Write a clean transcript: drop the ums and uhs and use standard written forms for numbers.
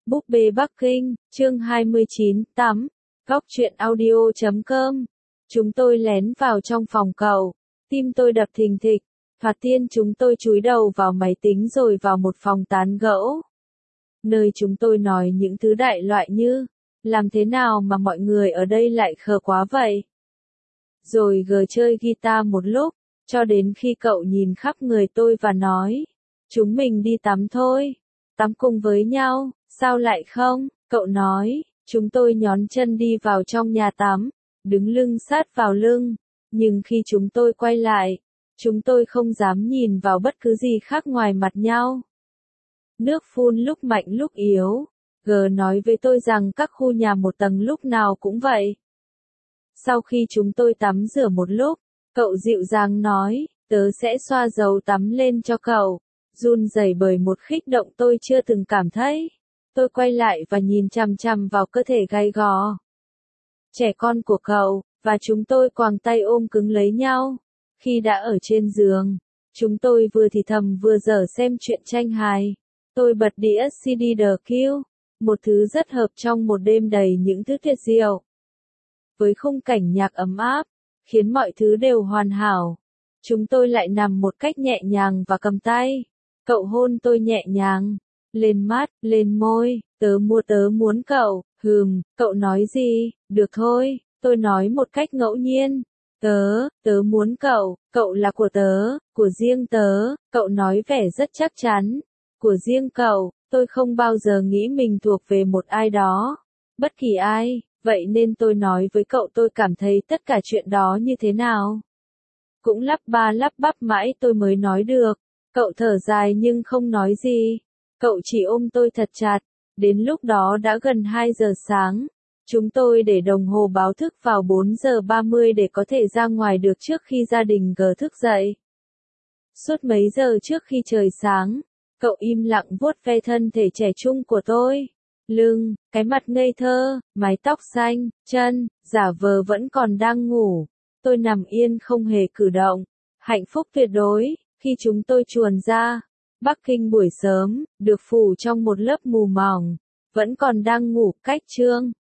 Búp bê Bắc Kinh, chương 29, tắm. Góc truyện audio.com. Chúng tôi lén vào trong phòng cậu. Tim tôi đập thình thịch. Thoạt tiên chúng tôi chúi đầu vào máy tính rồi vào một phòng tán gẫu. Nơi chúng tôi nói những thứ đại loại như, làm thế nào mà mọi người ở đây lại khờ quá vậy? Rồi chơi guitar một lúc, cho đến khi cậu nhìn khắp người tôi và nói, chúng mình đi tắm thôi. Tắm cùng với nhau, sao lại không? Cậu nói, chúng tôi nhón chân đi vào trong nhà tắm, đứng lưng sát vào lưng, nhưng khi chúng tôi quay lại, chúng tôi không dám nhìn vào bất cứ gì khác ngoài mặt nhau. Nước phun lúc mạnh lúc yếu, nói với tôi rằng các khu nhà một tầng lúc nào cũng vậy. Sau khi chúng tôi tắm rửa một lúc, cậu dịu dàng nói, tớ sẽ xoa dầu tắm lên cho cậu, run rẩy bởi một khích động tôi chưa từng cảm thấy. Tôi quay lại và nhìn chằm chằm vào cơ thể gay gò, trẻ con của cậu, và chúng tôi quàng tay ôm cứng lấy nhau. Khi đã ở trên giường, chúng tôi vừa thì thầm vừa dở xem truyện tranh hài. Tôi bật đĩa CD The Kill, một thứ rất hợp trong một đêm đầy những thứ tuyệt diệu. Với khung cảnh nhạc ấm áp, khiến mọi thứ đều hoàn hảo. Chúng tôi lại nằm một cách nhẹ nhàng và cầm tay. Cậu hôn tôi nhẹ nhàng, lên mắt, lên môi, tớ muốn cậu, cậu nói gì, được thôi, tôi nói một cách ngẫu nhiên. Tớ muốn cậu là của tớ, của riêng tớ, cậu nói vẻ rất chắc chắn. Của riêng cậu, tôi không bao giờ nghĩ mình thuộc về một ai đó, bất kỳ ai, vậy nên tôi nói với cậu tôi cảm thấy tất cả chuyện đó như thế nào. Cũng lắp ba lắp bắp mãi tôi mới nói được, cậu thở dài nhưng không nói gì, cậu chỉ ôm tôi thật chặt, đến lúc đó đã gần 2 giờ sáng. Chúng tôi để đồng hồ báo thức vào 4 giờ 30 để có thể ra ngoài được trước khi gia đình thức dậy. Suốt mấy giờ trước khi trời sáng, cậu im lặng vuốt ve thân thể trẻ trung của tôi. Lưng, cái mặt ngây thơ, mái tóc xanh, chân, giả vờ vẫn còn đang ngủ. Tôi nằm yên không hề cử động. Hạnh phúc tuyệt đối, khi chúng tôi chuồn ra. Bắc Kinh buổi sớm, được phủ trong một lớp mù mỏng. Vẫn còn đang ngủ, cách trương.